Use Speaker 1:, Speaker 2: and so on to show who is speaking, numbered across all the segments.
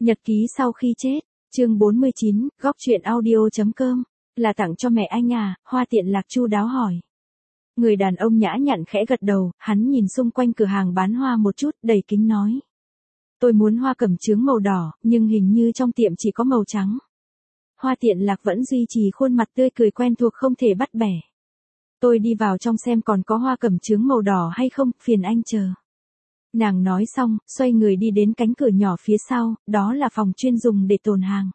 Speaker 1: Nhật ký sau khi chết, chương 49, góc truyện audio.com, là tặng cho mẹ anh à, Hoa Tiện Lạc chu đáo hỏi. Người đàn ông nhã nhặn khẽ gật đầu, hắn nhìn xung quanh cửa hàng bán hoa một chút, đầy kính nói. Tôi muốn hoa cẩm chướng màu đỏ, nhưng hình như trong tiệm chỉ có màu trắng. Hoa Tiện Lạc vẫn duy trì khuôn mặt tươi cười quen thuộc không thể bắt bẻ. Tôi đi vào trong xem còn có hoa cẩm chướng màu đỏ hay không, phiền anh chờ. Nàng nói xong, xoay người đi đến cánh cửa nhỏ phía sau, đó là phòng chuyên dùng để tồn hàng.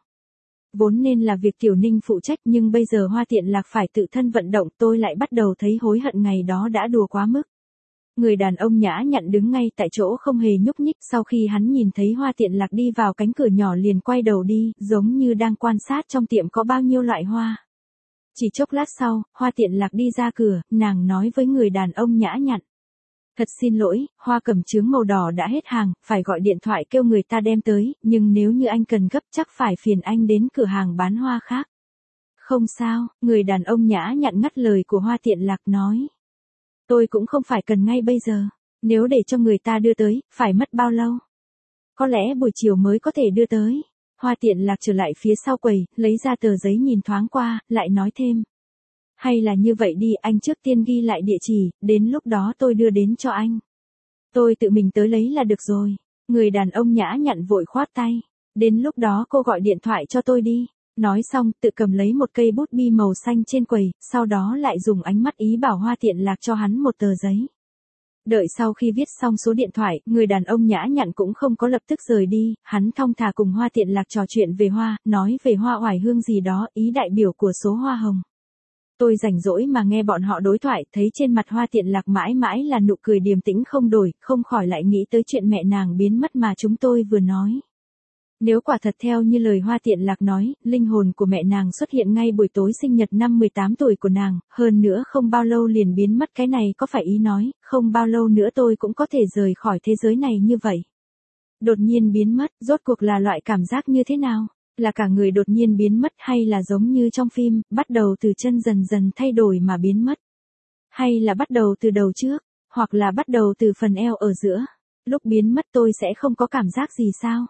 Speaker 1: Vốn nên là việc Tiểu Ninh phụ trách nhưng bây giờ Hoa Tiện Lạc phải tự thân vận động, tôi lại bắt đầu thấy hối hận ngày đó đã đùa quá mức. Người đàn ông nhã nhặn đứng ngay tại chỗ không hề nhúc nhích, sau khi hắn nhìn thấy Hoa Tiện Lạc đi vào cánh cửa nhỏ liền quay đầu đi, giống như đang quan sát trong tiệm có bao nhiêu loại hoa. Chỉ chốc lát sau, Hoa Tiện Lạc đi ra cửa, nàng nói với người đàn ông nhã nhặn. Thật xin lỗi, hoa cẩm chướng màu đỏ đã hết hàng, phải gọi điện thoại kêu người ta đem tới, nhưng nếu như anh cần gấp chắc phải phiền anh đến cửa hàng bán hoa khác. Không sao, người đàn ông nhã nhặn ngắt lời của Hoa Tiện Lạc nói. Tôi cũng không phải cần ngay bây giờ, nếu để cho người ta đưa tới, phải mất bao lâu? Có lẽ buổi chiều mới có thể đưa tới. Hoa Tiện Lạc trở lại phía sau quầy, lấy ra tờ giấy nhìn thoáng qua, lại nói thêm. Hay là như vậy đi, anh trước tiên ghi lại địa chỉ, đến lúc đó tôi đưa đến cho anh. Tôi tự mình tới lấy là được rồi. Người đàn ông nhã nhặn vội khoát tay. Đến lúc đó cô gọi điện thoại cho tôi đi. Nói xong, tự cầm lấy một cây bút bi màu xanh trên quầy, sau đó lại dùng ánh mắt ý bảo Hoa Tiện Lạc cho hắn một tờ giấy. Đợi sau khi viết xong số điện thoại, người đàn ông nhã nhặn cũng không có lập tức rời đi, hắn thong thả cùng Hoa Tiện Lạc trò chuyện về hoa, nói về hoa oải hương gì đó, ý đại biểu của số hoa hồng. Tôi rảnh rỗi mà nghe bọn họ đối thoại, thấy trên mặt Hoa Tiện Lạc mãi mãi là nụ cười điềm tĩnh không đổi, không khỏi lại nghĩ tới chuyện mẹ nàng biến mất mà chúng tôi vừa nói. Nếu quả thật theo như lời Hoa Tiện Lạc nói, linh hồn của mẹ nàng xuất hiện ngay buổi tối sinh nhật năm 18 tuổi của nàng, hơn nữa không bao lâu liền biến mất, cái này có phải ý nói, không bao lâu nữa tôi cũng có thể rời khỏi thế giới này như vậy. Đột nhiên biến mất, rốt cuộc là loại cảm giác như thế nào? Là cả người đột nhiên biến mất hay là giống như trong phim, bắt đầu từ chân dần dần thay đổi mà biến mất? Hay là bắt đầu từ đầu trước, hoặc là bắt đầu từ phần eo ở giữa? Lúc biến mất tôi sẽ không có cảm giác gì sao?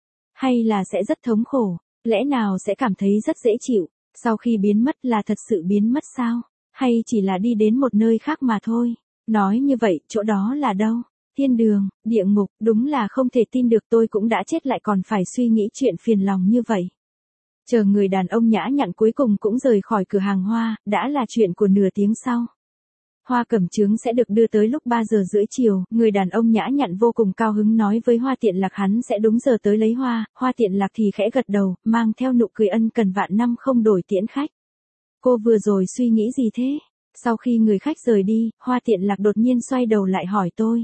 Speaker 1: Hay là sẽ rất thống khổ, lẽ nào sẽ cảm thấy rất dễ chịu, sau khi biến mất là thật sự biến mất sao? Hay chỉ là đi đến một nơi khác mà thôi? Nói như vậy, chỗ đó là đâu? Thiên đường, địa ngục, đúng là không thể tin được tôi cũng đã chết lại còn phải suy nghĩ chuyện phiền lòng như vậy. Chờ người đàn ông nhã nhặn cuối cùng cũng rời khỏi cửa hàng hoa, đã là chuyện của nửa tiếng sau. Hoa cẩm chướng sẽ được đưa tới lúc 3 giờ rưỡi chiều, người đàn ông nhã nhặn vô cùng cao hứng nói với Hoa Tiện Lạc hắn sẽ đúng giờ tới lấy hoa, Hoa Tiện Lạc thì khẽ gật đầu, mang theo nụ cười ân cần vạn năm không đổi tiễn khách. Cô vừa rồi suy nghĩ gì thế? Sau khi người khách rời đi, Hoa Tiện Lạc đột nhiên xoay đầu lại hỏi tôi.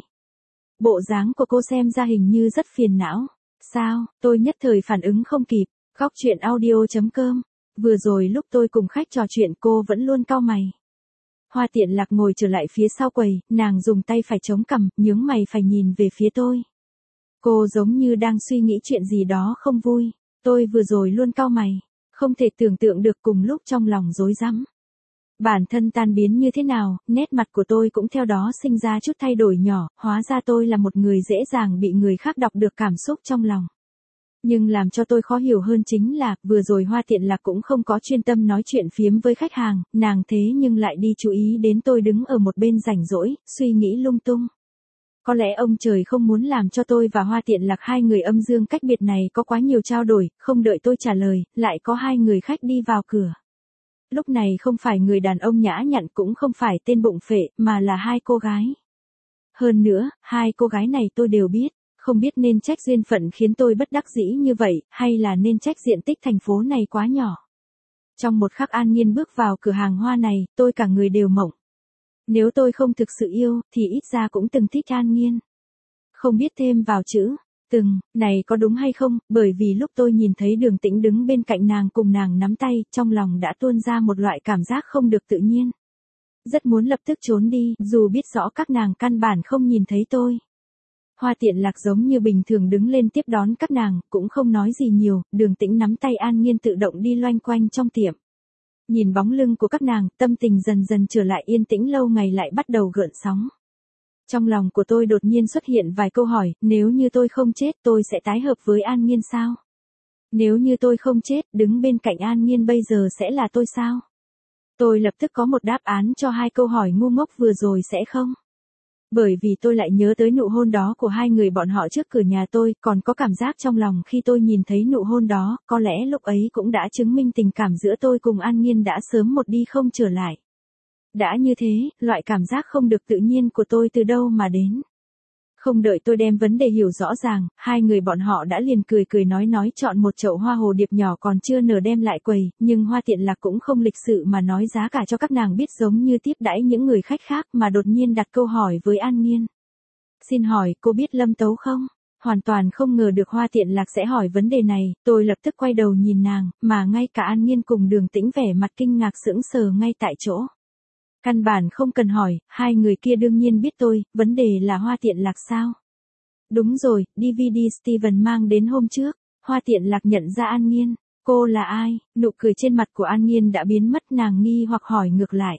Speaker 1: Bộ dáng của cô xem ra hình như rất phiền não. Sao? Tôi nhất thời phản ứng không kịp. Góc truyện audio.com. Vừa rồi lúc tôi cùng khách trò chuyện cô vẫn luôn cau mày. Hoa Tiện Lạc ngồi trở lại phía sau quầy, nàng dùng tay phải chống cằm, nhướng mày phải nhìn về phía tôi. Cô giống như đang suy nghĩ chuyện gì đó không vui. Tôi vừa rồi luôn cau mày. Không thể tưởng tượng được cùng lúc trong lòng rối rắm. Bản thân tan biến như thế nào, nét mặt của tôi cũng theo đó sinh ra chút thay đổi nhỏ, hóa ra tôi là một người dễ dàng bị người khác đọc được cảm xúc trong lòng. Nhưng làm cho tôi khó hiểu hơn chính là, vừa rồi Hoa Tiện Lạc cũng không có chuyên tâm nói chuyện phiếm với khách hàng, nàng thế nhưng lại đi chú ý đến tôi đứng ở một bên rảnh rỗi, suy nghĩ lung tung. Có lẽ ông trời không muốn làm cho tôi và Hoa Tiện Lạc hai người âm dương cách biệt này có quá nhiều trao đổi, không đợi tôi trả lời, lại có hai người khách đi vào cửa. Lúc này không phải người đàn ông nhã nhặn cũng không phải tên bụng phệ, mà là hai cô gái. Hơn nữa, hai cô gái này tôi đều biết, không biết nên trách duyên phận khiến tôi bất đắc dĩ như vậy, hay là nên trách diện tích thành phố này quá nhỏ. Trong một khắc an nhiên bước vào cửa hàng hoa này, tôi cả người đều mộng. Nếu tôi không thực sự yêu, thì ít ra cũng từng thích an nhiên. Không biết thêm vào chữ từng, này có đúng hay không, bởi vì lúc tôi nhìn thấy Đường Tĩnh đứng bên cạnh nàng cùng nàng nắm tay, trong lòng đã tuôn ra một loại cảm giác không được tự nhiên. Rất muốn lập tức trốn đi, dù biết rõ các nàng căn bản không nhìn thấy tôi. Hoa Tiện Lạc giống như bình thường đứng lên tiếp đón các nàng, cũng không nói gì nhiều, Đường Tĩnh nắm tay an nhiên tự động đi loanh quanh trong tiệm. Nhìn bóng lưng của các nàng, tâm tình dần dần trở lại yên tĩnh lâu ngày lại bắt đầu gợn sóng. Trong lòng của tôi đột nhiên xuất hiện vài câu hỏi, nếu như tôi không chết tôi sẽ tái hợp với an nhiên sao? Nếu như tôi không chết, đứng bên cạnh An Nhiên bây giờ sẽ là tôi sao? Tôi lập tức có một đáp án cho hai câu hỏi ngu ngốc vừa rồi sẽ không? Bởi vì tôi lại nhớ tới nụ hôn đó của hai người bọn họ trước cửa nhà tôi, còn có cảm giác trong lòng khi tôi nhìn thấy nụ hôn đó, có lẽ lúc ấy cũng đã chứng minh tình cảm giữa tôi cùng An Nhiên đã sớm một đi không trở lại. Đã như thế, loại cảm giác không được tự nhiên của tôi từ đâu mà đến. Không đợi tôi đem vấn đề hiểu rõ ràng, hai người bọn họ đã liền cười cười nói chọn một chậu hoa hồ điệp nhỏ còn chưa nở đem lại quầy, nhưng Hoa Tiện Lạc cũng không lịch sự mà nói giá cả cho các nàng biết giống như tiếp đãi những người khách khác mà đột nhiên đặt câu hỏi với An Nhiên. Xin hỏi, cô biết Lâm Tấu không? Hoàn toàn không ngờ được Hoa Tiện Lạc sẽ hỏi vấn đề này, tôi lập tức quay đầu nhìn nàng, mà ngay cả An Nhiên cùng Đường Tĩnh vẻ mặt kinh ngạc sững sờ ngay tại chỗ. Căn bản không cần hỏi, hai người kia đương nhiên biết tôi, vấn đề là Hoa Tiện Lạc sao? Đúng rồi, DVD Steven mang đến hôm trước, Hoa Tiện Lạc nhận ra An Nhiên, cô là ai? Nụ cười trên mặt của An Nhiên đã biến mất, nàng nghi hoặc hỏi ngược lại.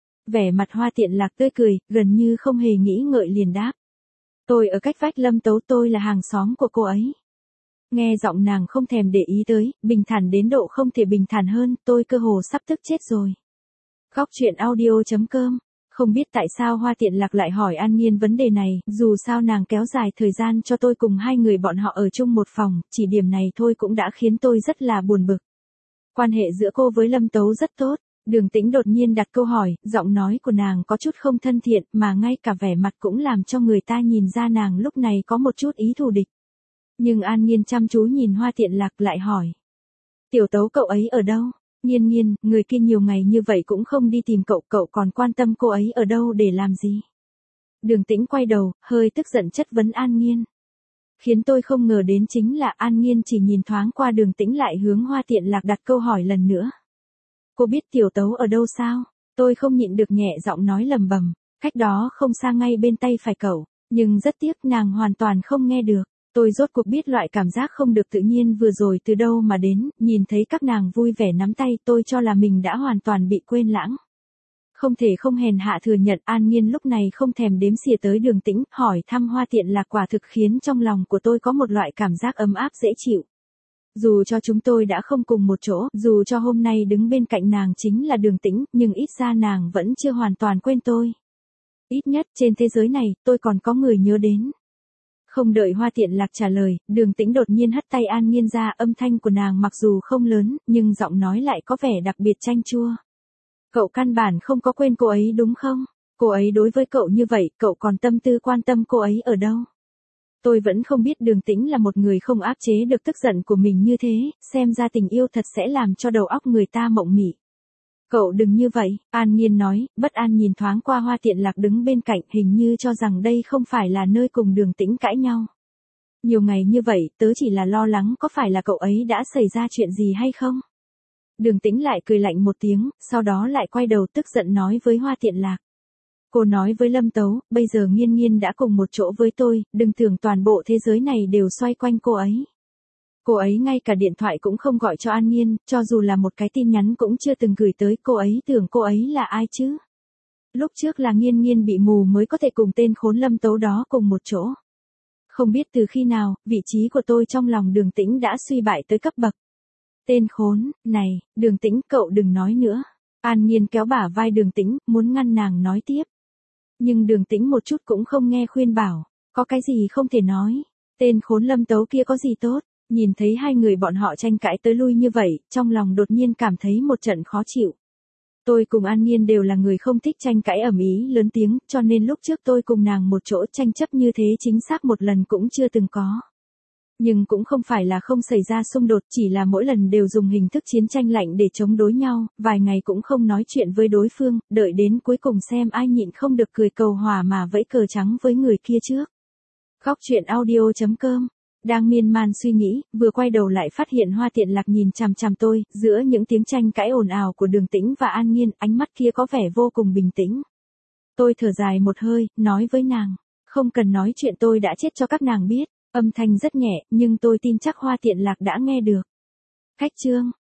Speaker 1: Vẻ mặt Hoa Tiện Lạc tươi cười, gần như không hề nghĩ ngợi liền đáp. Tôi ở cách vách Lâm Tấu, tôi là hàng xóm của cô ấy. Nghe giọng nàng không thèm để ý tới, bình thản đến độ không thể bình thản hơn, tôi cơ hồ sắp tức chết rồi. Góc truyện audio.com. Không biết tại sao Hoa Tiện Lạc lại hỏi An Nhiên vấn đề này, dù sao nàng kéo dài thời gian cho tôi cùng hai người bọn họ ở chung một phòng, chỉ điểm này thôi cũng đã khiến tôi rất là buồn bực. Quan hệ giữa cô với Lâm Tấu rất tốt, Đường Tĩnh đột nhiên đặt câu hỏi, giọng nói của nàng có chút không thân thiện, mà ngay cả vẻ mặt cũng làm cho người ta nhìn ra nàng lúc này có một chút ý thù địch. Nhưng An Nhiên chăm chú nhìn Hoa Tiện Lạc lại hỏi. Tiểu Tấu cậu ấy ở đâu? Nhiên Nhiên, người kia nhiều ngày như vậy cũng không đi tìm cậu, cậu còn quan tâm cô ấy ở đâu để làm gì? Đường Tĩnh quay đầu, hơi tức giận chất vấn An Nhiên. Khiến tôi không ngờ đến chính là An Nhiên chỉ nhìn thoáng qua Đường Tĩnh lại hướng Hoa Tiện Lạc đặt câu hỏi lần nữa. Cô biết Tiểu Tấu ở đâu sao? Tôi không nhịn được nhẹ giọng nói lầm bầm, cách đó không xa ngay bên tay phải cậu, nhưng rất tiếc nàng hoàn toàn không nghe được. Tôi rốt cuộc biết loại cảm giác không được tự nhiên vừa rồi từ đâu mà đến, nhìn thấy các nàng vui vẻ nắm tay tôi cho là mình đã hoàn toàn bị quên lãng. Không thể không hèn hạ thừa nhận An Nhiên lúc này không thèm đếm xỉa tới Đường Tĩnh, hỏi thăm Hoa Tiện Lạc quả thực khiến trong lòng của tôi có một loại cảm giác ấm áp dễ chịu. Dù cho chúng tôi đã không cùng một chỗ, dù cho hôm nay đứng bên cạnh nàng chính là Đường Tĩnh, nhưng ít ra nàng vẫn chưa hoàn toàn quên tôi. Ít nhất trên thế giới này, tôi còn có người nhớ đến. Không đợi Hoa Tiện Lạc trả lời, Đường Tĩnh đột nhiên hất tay An Nhiên ra, âm thanh của nàng mặc dù không lớn, nhưng giọng nói lại có vẻ đặc biệt chanh chua. Cậu căn bản không có quên cô ấy đúng không? Cô ấy đối với cậu như vậy, cậu còn tâm tư quan tâm cô ấy ở đâu? Tôi vẫn không biết Đường Tĩnh là một người không áp chế được tức giận của mình như thế, xem ra tình yêu thật sẽ làm cho đầu óc người ta mộng mị. Cậu đừng như vậy, An Nhiên nói, bất an nhìn thoáng qua Hoa Tiện Lạc đứng bên cạnh, hình như cho rằng đây không phải là nơi cùng Đường Tĩnh cãi nhau. Nhiều ngày như vậy, tớ chỉ là lo lắng có phải là cậu ấy đã xảy ra chuyện gì hay không? Đường Tĩnh lại cười lạnh một tiếng, sau đó lại quay đầu tức giận nói với Hoa Tiện Lạc. Cô nói với Lâm Tấu, bây giờ Nhiên Nhiên đã cùng một chỗ với tôi, đừng tưởng toàn bộ thế giới này đều xoay quanh cô ấy. Cô ấy ngay cả điện thoại cũng không gọi cho An Nhiên, cho dù là một cái tin nhắn cũng chưa từng gửi tới, cô ấy tưởng cô ấy là ai chứ? Lúc trước là Nhiên Nhiên bị mù mới có thể cùng tên khốn Lâm Tấu đó cùng một chỗ. Không biết từ khi nào, vị trí của tôi trong lòng Đường Tĩnh đã suy bại tới cấp bậc. Tên khốn, này, Đường Tĩnh, cậu đừng nói nữa. An Nhiên kéo bả vai Đường Tĩnh, muốn ngăn nàng nói tiếp. Nhưng Đường Tĩnh một chút cũng không nghe khuyên bảo, có cái gì không thể nói. Tên khốn Lâm Tấu kia có gì tốt? Nhìn thấy hai người bọn họ tranh cãi tới lui như vậy, trong lòng đột nhiên cảm thấy một trận khó chịu. Tôi cùng An Nhiên đều là người không thích tranh cãi ầm ĩ lớn tiếng, cho nên lúc trước tôi cùng nàng một chỗ tranh chấp như thế chính xác một lần cũng chưa từng có. Nhưng cũng không phải là không xảy ra xung đột, chỉ là mỗi lần đều dùng hình thức chiến tranh lạnh để chống đối nhau, vài ngày cũng không nói chuyện với đối phương, đợi đến cuối cùng xem ai nhịn không được cười cầu hòa mà vẫy cờ trắng với người kia trước. Góc truyện audio.com. Đang miên man suy nghĩ, vừa quay đầu lại phát hiện Hoa Tiện Lạc nhìn chằm chằm tôi, giữa những tiếng tranh cãi ồn ào của Đường Tĩnh và An Nhiên, ánh mắt kia có vẻ vô cùng bình tĩnh. Tôi thở dài một hơi, nói với nàng, không cần nói chuyện, tôi đã chết cho các nàng biết. Âm thanh rất nhẹ, nhưng tôi tin chắc Hoa Tiện Lạc đã nghe được. Khách chương.